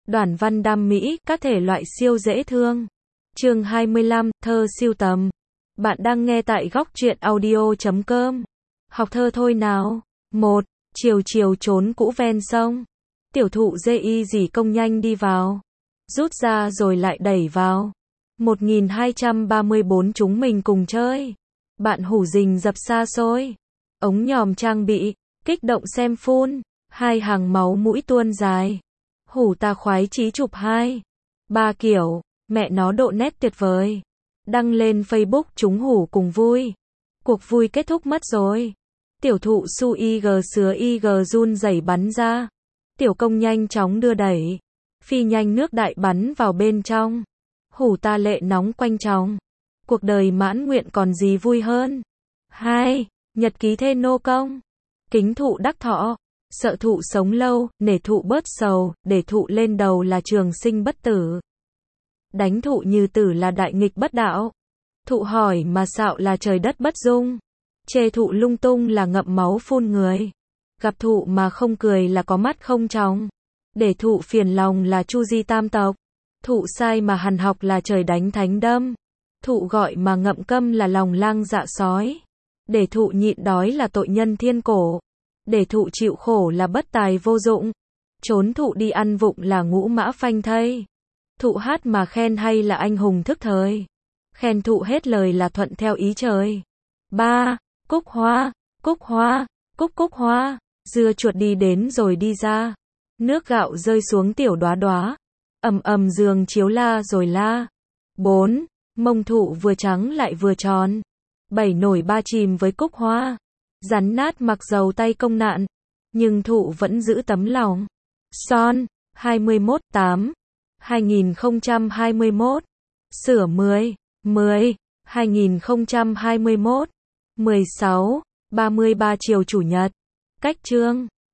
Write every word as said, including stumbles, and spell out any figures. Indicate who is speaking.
Speaker 1: Đoản văn đam mỹ, các thể loại siêu dễ thương. Chương hai mươi lăm, thơ sưu tầm. Bạn đang nghe tại góc truyện audio chấm com. Học thơ thôi nào. một. Chiều chiều trốn cũ ven sông. Tiểu thụ dê y dỉ công nhanh đi vào. Rút ra rồi lại đẩy vào. một nghìn hai trăm ba mươi bốn chúng mình cùng chơi. Bạn hủ rình dập xa xôi. Ống nhòm trang bị, kích động xem phun. Hai hàng máu mũi tuôn dài. Hủ ta khoái chí chụp hai. Ba kiểu, mẹ nó độ nét tuyệt vời. Đăng lên Facebook chúng hủ cùng vui. Cuộc vui kết thúc mất rồi. Tiểu thụ su ig sứa ig run rẩy bắn ra. Tiểu công nhanh chóng đưa đẩy. Phi nhanh nước đại bắn vào bên trong. Hủ ta lệ nóng quanh tròng. Cuộc đời mãn nguyện còn gì vui hơn. hai. Nhật ký thê nô công. Kính thụ đắc thọ. Sợ thụ sống lâu, nể thụ bớt sầu, để thụ lên đầu là trường sinh bất tử. Đánh thụ như tử là đại nghịch bất đạo. Thụ hỏi mà xạo là trời đất bất dung. Chê thụ lung tung là ngậm máu phun người. Gặp thụ mà không cười là có mắt không tròng. Để thụ phiền lòng là chu di tam tộc. Thụ sai mà hằn học là trời đánh thánh đâm. Thụ gọi mà ngậm câm là lòng lang dạ sói. Để thụ nhịn đói là tội nhân thiên cổ. Để thụ chịu khổ là bất tài vô dụng. Trốn thụ đi ăn vụng là ngũ mã phanh thây. Thụ hát mà khen hay là anh hùng thức thời. Khen thụ hết lời là thuận theo ý trời. ba. Cúc hoa, cúc hoa, cúc cúc hoa. Dưa chuột đi đến rồi đi ra. Nước gạo rơi xuống tiểu đóa đóa. Ầm ầm giường chiếu la rồi la. bốn. Mông thụ vừa trắng lại vừa tròn. Bảy nổi ba chìm với cúc hoa. Rắn nát mặc dầu tay công nạn. Nhưng thụ vẫn giữ tấm lòng. Son, hai mươi mốt tám. hai nghìn không trăm hai mươi mốt. Sửa mười. mười. hai nghìn không trăm hai mươi mốt. mười sáu. ba mươi ba chiều chủ nhật. Cách chương.